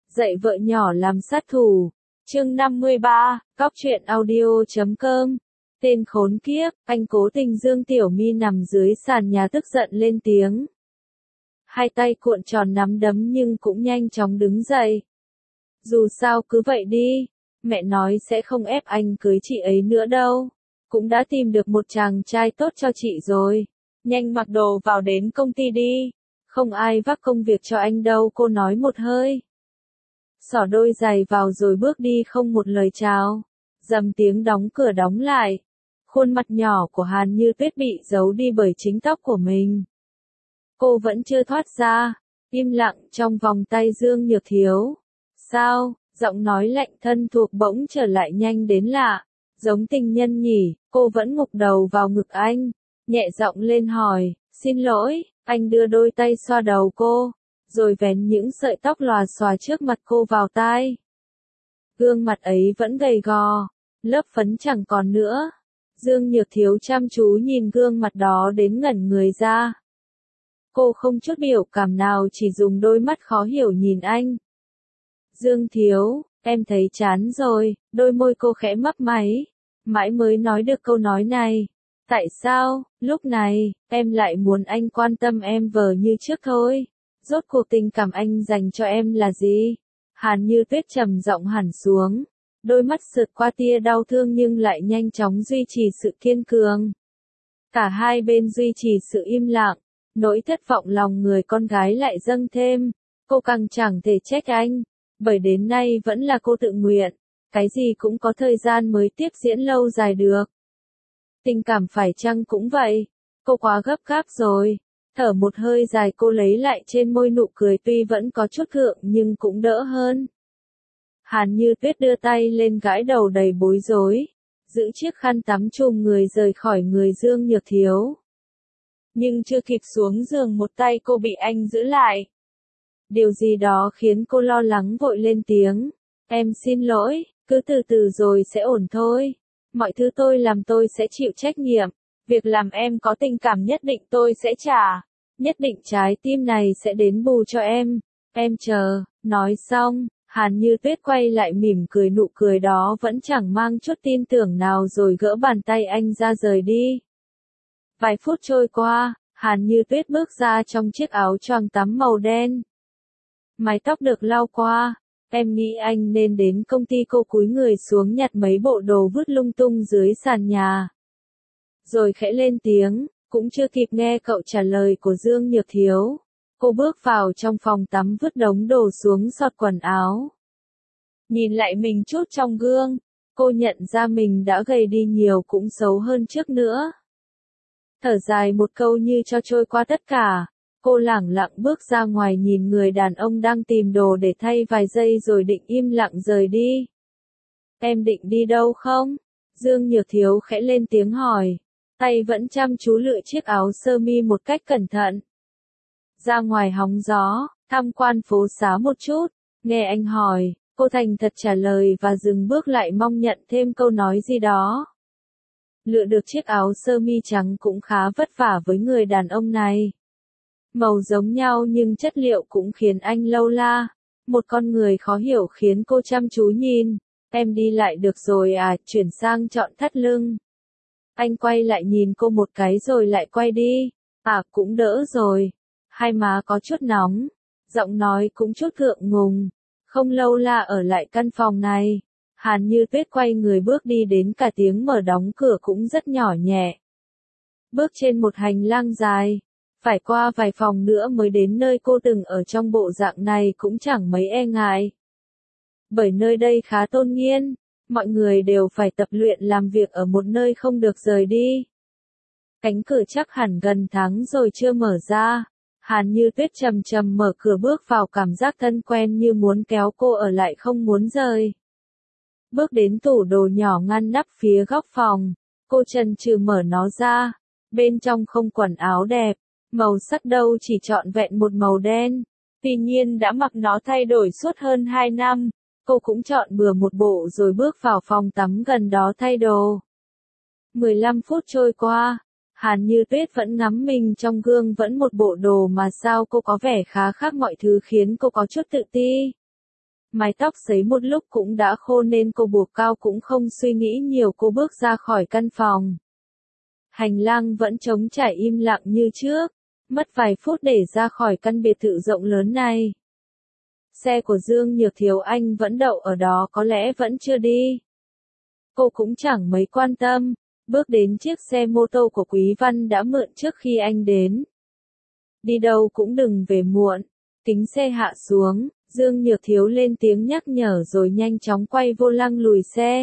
Dạy vợ nhỏ làm sát thủ. Chương 53, Cóc truyện audio.com. Tên khốn kiếp, anh cố tình Dương Tiểu My nằm dưới sàn nhà tức giận lên tiếng. Hai tay cuộn tròn nắm đấm nhưng cũng nhanh chóng đứng dậy. Dù sao cứ vậy đi, mẹ nói sẽ không ép anh cưới chị ấy nữa đâu. Cũng đã tìm được một chàng trai tốt cho chị rồi. Nhanh mặc đồ vào đến công ty đi. Không ai vác công việc cho anh đâu, cô nói một hơi. Xỏ đôi giày vào rồi bước đi không một lời chào. Dầm tiếng đóng cửa đóng lại. Khuôn mặt nhỏ của Hàn Như Tuyết bị giấu đi bởi chính tóc của mình. Cô vẫn chưa thoát ra, im lặng trong vòng tay Dương Nhược Thiếu. Sao, giọng nói lạnh thân thuộc bỗng trở lại nhanh đến lạ. Giống tình nhân nhỉ, cô vẫn ngục đầu vào ngực anh. Nhẹ giọng lên hỏi, xin lỗi, anh đưa đôi tay xoa đầu cô, rồi vén những sợi tóc lòa xòa trước mặt cô vào tai. Gương mặt ấy vẫn gầy gò, lớp phấn chẳng còn nữa. Dương Nhược Thiếu chăm chú nhìn gương mặt đó đến ngẩn người ra. Cô không chút biểu cảm nào, chỉ dùng đôi mắt khó hiểu nhìn anh. Dương Thiếu, em thấy chán rồi, đôi môi cô khẽ mấp máy, mãi mới nói được câu nói này. Tại sao, lúc này, em lại muốn anh quan tâm em vờ như trước thôi? Rốt cuộc tình cảm anh dành cho em là gì? Hàn Như Tuyết trầm giọng hẳn xuống. Đôi mắt sượt qua tia đau thương nhưng lại nhanh chóng duy trì sự kiên cường. Cả hai bên duy trì sự im lặng. Nỗi thất vọng lòng người con gái lại dâng thêm. Cô càng chẳng thể trách anh. Bởi đến nay vẫn là cô tự nguyện. Cái gì cũng có thời gian mới tiếp diễn lâu dài được. Tình cảm phải chăng cũng vậy. Cô quá gấp gáp rồi. Thở một hơi dài, cô lấy lại trên môi nụ cười tuy vẫn có chút gượng nhưng cũng đỡ hơn. Hàn Như Tuyết đưa tay lên gãi đầu đầy bối rối. Giữ chiếc khăn tắm trùm người rời khỏi người Dương Nhược Thiếu. Nhưng chưa kịp xuống giường một tay cô bị anh giữ lại. Điều gì đó khiến cô lo lắng vội lên tiếng. Em xin lỗi, cứ từ từ rồi sẽ ổn thôi. Mọi thứ tôi làm tôi sẽ chịu trách nhiệm. Việc làm em có tình cảm nhất định tôi sẽ trả. Nhất định trái tim này sẽ đến bù cho em. Em chờ. Nói xong, Hàn Như Tuyết quay lại mỉm cười, nụ cười đó vẫn chẳng mang chút tin tưởng nào, rồi gỡ bàn tay anh ra rời đi. Vài phút trôi qua, Hàn Như Tuyết bước ra trong chiếc áo choàng tắm màu đen. Mái tóc được lau qua. Em nghĩ anh nên đến công ty. Cô cúi người xuống nhặt mấy bộ đồ vứt lung tung dưới sàn nhà. Rồi khẽ lên tiếng, cũng chưa kịp nghe cậu trả lời của Dương Nhược Thiếu. Cô bước vào trong phòng tắm vứt đống đồ xuống xọt quần áo. Nhìn lại mình chút trong gương, cô nhận ra mình đã gầy đi nhiều, cũng xấu hơn trước nữa. Thở dài một câu như cho trôi qua tất cả. Cô lẳng lặng bước ra ngoài nhìn người đàn ông đang tìm đồ để thay vài giây rồi định im lặng rời đi. Em định đi đâu không? Dương Nhược Thiếu khẽ lên tiếng hỏi. Tay vẫn chăm chú lựa chiếc áo sơ mi một cách cẩn thận. Ra ngoài hóng gió, tham quan phố xá một chút. Nghe anh hỏi, cô thành thật trả lời và dừng bước lại mong nhận thêm câu nói gì đó. Lựa được chiếc áo sơ mi trắng cũng khá vất vả với người đàn ông này. Màu giống nhau nhưng chất liệu cũng khiến anh lâu la. Một con người khó hiểu khiến cô chăm chú nhìn. Em đi lại được rồi à, chuyển sang chọn thắt lưng. Anh quay lại nhìn cô một cái rồi lại quay đi. À, cũng đỡ rồi. Hai má có chút nóng. Giọng nói cũng chút gượng ngùng. Không lâu la ở lại căn phòng này. Hàn Như Tuyết quay người bước đi, đến cả tiếng mở đóng cửa cũng rất nhỏ nhẹ. Bước trên một hành lang dài. Phải qua vài phòng nữa mới đến nơi cô từng ở. Trong bộ dạng này cũng chẳng mấy e ngại. Bởi nơi đây khá tôn nghiêm. Mọi người đều phải tập luyện làm việc ở một nơi không được rời đi. Cánh cửa chắc hẳn gần tháng rồi chưa mở ra. Hàn Như Tuyết chậm chậm mở cửa bước vào, cảm giác thân quen như muốn kéo cô ở lại không muốn rời. Bước đến tủ đồ nhỏ ngăn nắp phía góc phòng. Cô chần chừ mở nó ra. Bên trong không quần áo đẹp. Màu sắc đâu chỉ trọn vẹn một màu đen. Tuy nhiên đã mặc nó thay đổi suốt hơn 2 năm. Cô cũng chọn bừa một bộ rồi bước vào phòng tắm gần đó thay đồ. 15 phút trôi qua. Hàn Như Tuyết vẫn ngắm mình trong gương, vẫn một bộ đồ mà sao cô có vẻ khá khác mọi thứ khiến cô có chút tự ti. Mái tóc sấy một lúc cũng đã khô nên cô buộc cao cũng không suy nghĩ nhiều, cô bước ra khỏi căn phòng. Hành lang vẫn trống trải im lặng như trước, mất vài phút để ra khỏi căn biệt thự rộng lớn này. Xe của Dương Nhược Thiếu Anh vẫn đậu ở đó, có lẽ vẫn chưa đi. Cô cũng chẳng mấy quan tâm, bước đến chiếc xe mô tô của Quý Văn đã mượn trước khi anh đến. Đi đâu cũng đừng về muộn. Kính xe hạ xuống, Dương Nhược Thiếu lên tiếng nhắc nhở rồi nhanh chóng quay vô lăng lùi xe.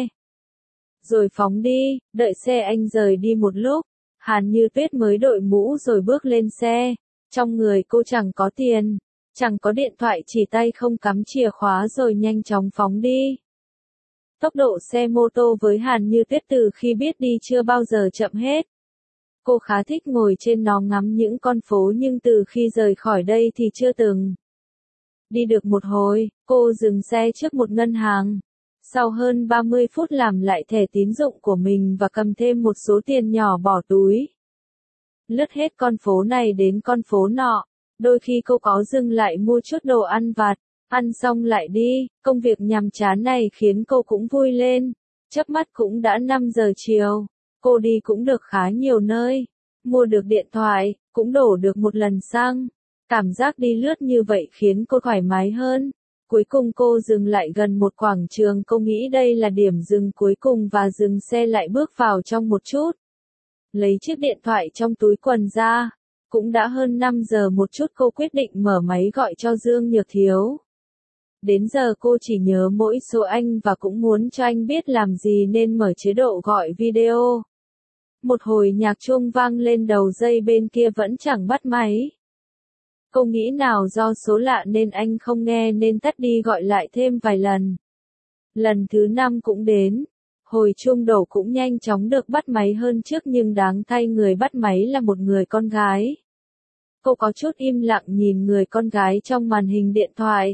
Rồi phóng đi, đợi xe anh rời đi một lúc, Hàn Như Tuyết mới đội mũ rồi bước lên xe. Trong người cô chẳng có tiền, chẳng có điện thoại, chỉ tay không cắm chìa khóa rồi nhanh chóng phóng đi. Tốc độ xe mô tô với Hàn Như Tuyết từ khi biết đi chưa bao giờ chậm hết. Cô khá thích ngồi trên nó ngắm những con phố, nhưng từ khi rời khỏi đây thì chưa từng. Đi được một hồi, cô dừng xe trước một ngân hàng. Sau hơn 30 phút làm lại thẻ tín dụng của mình và cầm thêm một số tiền nhỏ bỏ túi. Lướt hết con phố này đến con phố nọ, đôi khi cô có dừng lại mua chút đồ ăn vặt, ăn xong lại đi. Công việc nhàm chán này khiến cô cũng vui lên. Chớp mắt cũng đã 5 giờ chiều. Cô đi cũng được khá nhiều nơi, mua được điện thoại, cũng đổ được một lần xăng. Cảm giác đi lướt như vậy khiến cô thoải mái hơn. Cuối cùng cô dừng lại gần một quảng trường, cô nghĩ đây là điểm dừng cuối cùng và dừng xe lại bước vào trong một chút. Lấy chiếc điện thoại trong túi quần ra. Cũng đã hơn 5 giờ một chút, cô quyết định mở máy gọi cho Dương Nhược Thiếu. Đến giờ cô chỉ nhớ mỗi số anh và cũng muốn cho anh biết làm gì nên mở chế độ gọi video. Một hồi nhạc chuông vang lên đầu dây bên kia vẫn chẳng bắt máy. Cô nghĩ nào do số lạ nên anh không nghe nên tắt đi, gọi lại thêm vài lần. Lần thứ 5 cũng đến. Hồi chuông đổ cũng nhanh chóng được bắt máy hơn trước, nhưng đáng thay người bắt máy là một người con gái. Cô có chút im lặng nhìn người con gái trong màn hình điện thoại.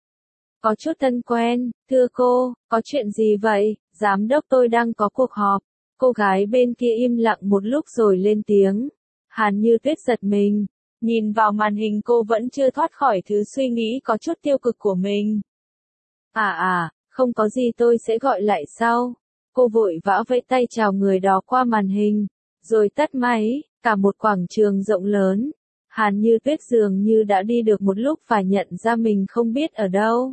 Có chút thân quen, thưa cô, có chuyện gì vậy? Giám đốc, tôi đang có cuộc họp. Cô gái bên kia im lặng một lúc rồi lên tiếng. Hàn Như Tuyết giật mình, nhìn vào màn hình, cô vẫn chưa thoát khỏi thứ suy nghĩ có chút tiêu cực của mình. Không có gì, tôi sẽ gọi lại sau. Cô vội vã vẫy tay chào người đó qua màn hình, rồi tắt máy. Cả một quảng trường rộng lớn. Hàn Như Tuyết dường như đã đi được một lúc và nhận ra mình không biết ở đâu.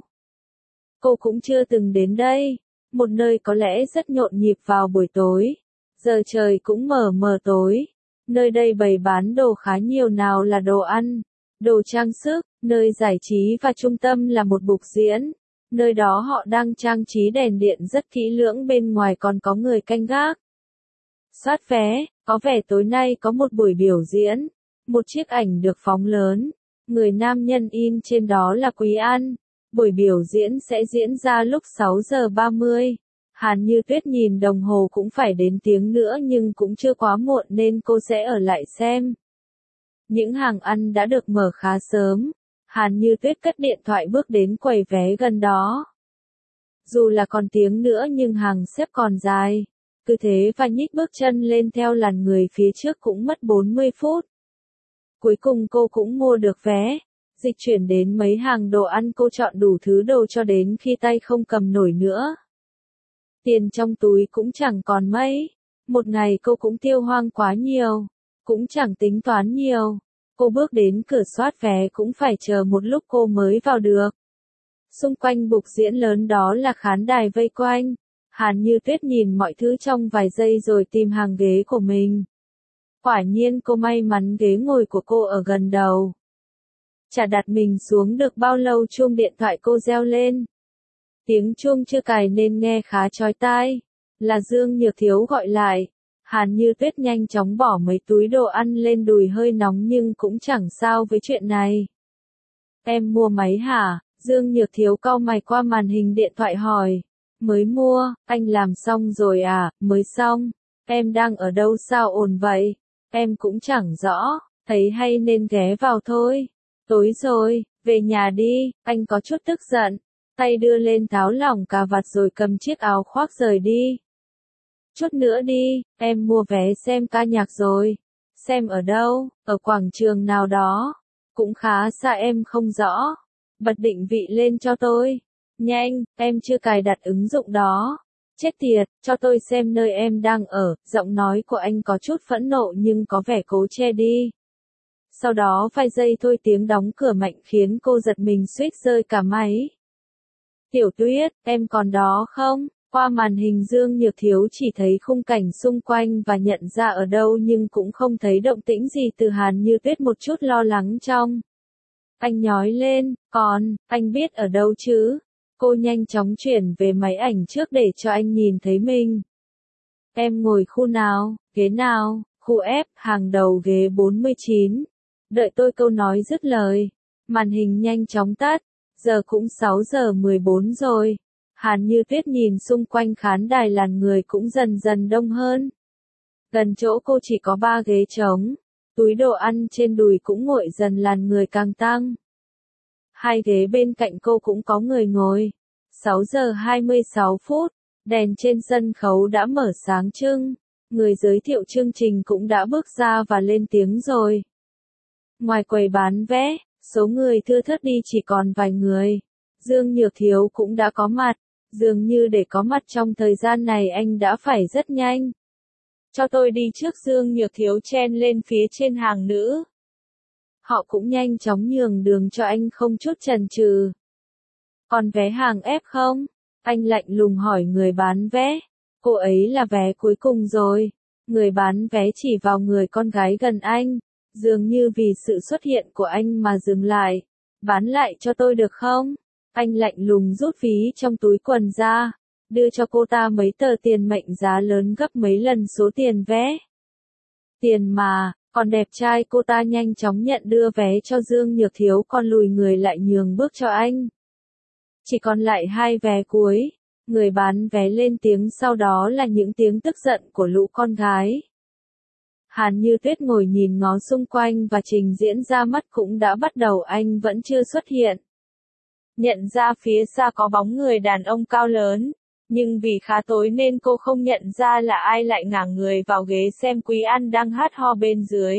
Cô cũng chưa từng đến đây, một nơi có lẽ rất nhộn nhịp vào buổi tối. Giờ trời cũng mờ mờ tối. Nơi đây bày bán đồ khá nhiều, nào là đồ ăn, đồ trang sức, nơi giải trí và trung tâm là một bục diễn. Nơi đó họ đang trang trí đèn điện rất kỹ lưỡng, bên ngoài còn có người canh gác. Soát vé, có vẻ tối nay có một buổi biểu diễn. Một chiếc ảnh được phóng lớn, người nam nhân in trên đó là Quý An. Buổi biểu diễn sẽ diễn ra lúc 6 giờ 30. Hàn Như Tuyết nhìn đồng hồ cũng phải đến tiếng nữa nhưng cũng chưa quá muộn nên cô sẽ ở lại xem. Những hàng ăn đã được mở khá sớm. Hàn Như Tuyết cất điện thoại bước đến quầy vé gần đó. Dù là còn tiếng nữa nhưng hàng xếp còn dài. Cứ thế và nhích bước chân lên theo làn người phía trước cũng mất 40 phút. Cuối cùng cô cũng mua được vé. Dịch chuyển đến mấy hàng đồ ăn, cô chọn đủ thứ đồ cho đến khi tay không cầm nổi nữa. Tiền trong túi cũng chẳng còn mấy. Một ngày cô cũng tiêu hoang quá nhiều. Cũng chẳng tính toán nhiều. Cô bước đến cửa soát vé cũng phải chờ một lúc cô mới vào được. Xung quanh bục diễn lớn đó là khán đài vây quanh. Hàn Như Tuyết nhìn mọi thứ trong vài giây rồi tìm hàng ghế của mình. Quả nhiên cô may mắn ghế ngồi của cô ở gần đầu. Chả đặt mình xuống được bao lâu chuông điện thoại cô reo lên. Tiếng chuông chưa cài nên nghe khá chói tai. Là Dương Nhược Thiếu gọi lại. Hàn Như Tuyết nhanh chóng bỏ mấy túi đồ ăn lên đùi, hơi nóng nhưng cũng chẳng sao với chuyện này. Em mua máy hả? Dương Nhược Thiếu cau mày qua màn hình điện thoại hỏi. Mới mua, anh làm xong rồi à? Mới xong. Em đang ở đâu sao ồn vậy? Em cũng chẳng rõ, thấy hay nên ghé vào thôi. Tối rồi, về nhà đi, anh có chút tức giận. Tay đưa lên tháo lỏng cà vạt rồi cầm chiếc áo khoác rời đi. Chút nữa đi, em mua vé xem ca nhạc rồi. Xem ở đâu? Ở quảng trường nào đó. Cũng khá xa, em không rõ. Bật định vị lên cho tôi. Nhanh, em chưa cài đặt ứng dụng đó. Chết tiệt, cho tôi xem nơi em đang ở. Giọng nói của anh có chút phẫn nộ nhưng có vẻ cố che đi. Sau đó vài giây thôi tiếng đóng cửa mạnh khiến cô giật mình suýt rơi cả máy. Tiểu Tuyết, em còn đó không? Qua màn hình Dương Nhược Thiếu chỉ thấy khung cảnh xung quanh và nhận ra ở đâu nhưng cũng không thấy động tĩnh gì từ Hàn Như Tuyết một chút lo lắng trong. Anh nhói lên, anh biết ở đâu chứ? Cô nhanh chóng chuyển về máy ảnh trước để cho anh nhìn thấy mình. Em ngồi khu nào, ghế nào? Khu F, hàng đầu ghế 49. Đợi tôi câu nói dứt lời. Màn hình nhanh chóng tắt. Giờ cũng 6 giờ 14 rồi. Hàn Như Tuyết nhìn xung quanh khán đài làn người cũng dần dần đông hơn. Gần chỗ cô chỉ có 3 ghế trống. Túi đồ ăn trên đùi cũng nguội dần làn người càng tăng. 2 ghế bên cạnh cô cũng có người ngồi. 6 giờ 26 phút. Đèn trên sân khấu đã mở sáng trưng. Người giới thiệu chương trình cũng đã bước ra và lên tiếng rồi. Ngoài quầy bán vé, số người thưa thớt đi chỉ còn vài người. Dương Nhược Thiếu cũng đã có mặt. Dường như để có mặt trong thời gian này anh đã phải rất nhanh. Cho tôi đi trước, Dương Nhược Thiếu chen lên phía trên hàng nữ. Họ cũng nhanh chóng nhường đường cho anh không chút chần chừ. Còn vé hàng F không? Anh lạnh lùng hỏi người bán vé. Cô ấy là vé cuối cùng rồi. Người bán vé chỉ vào người con gái gần anh. Dường như vì sự xuất hiện của anh mà dừng lại. Bán lại cho tôi được không? Anh lạnh lùng rút ví trong túi quần ra. Đưa cho cô ta mấy tờ tiền mệnh giá lớn gấp mấy lần số tiền vé. Tiền mà, còn đẹp trai cô ta nhanh chóng nhận đưa vé cho Dương Nhược Thiếu còn lùi người lại nhường bước cho anh. Chỉ còn lại 2 vé cuối. Người bán vé lên tiếng sau đó là những tiếng tức giận của lũ con gái. Hàn Như Tuyết ngồi nhìn ngó xung quanh và trình diễn ra mắt cũng đã bắt đầu anh vẫn chưa xuất hiện. Nhận ra phía xa có bóng người đàn ông cao lớn, nhưng vì khá tối nên cô không nhận ra là ai lại ngả người vào ghế xem Quý An đang hát ho bên dưới.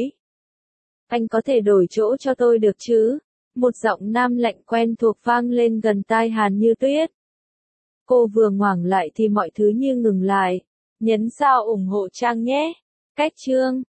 Anh có thể đổi chỗ cho tôi được chứ? Một giọng nam lạnh quen thuộc vang lên gần tai Hàn Như Tuyết. Cô vừa ngoảnh lại thì mọi thứ như ngừng lại. Nhấn sao ủng hộ trang nhé. Cách chương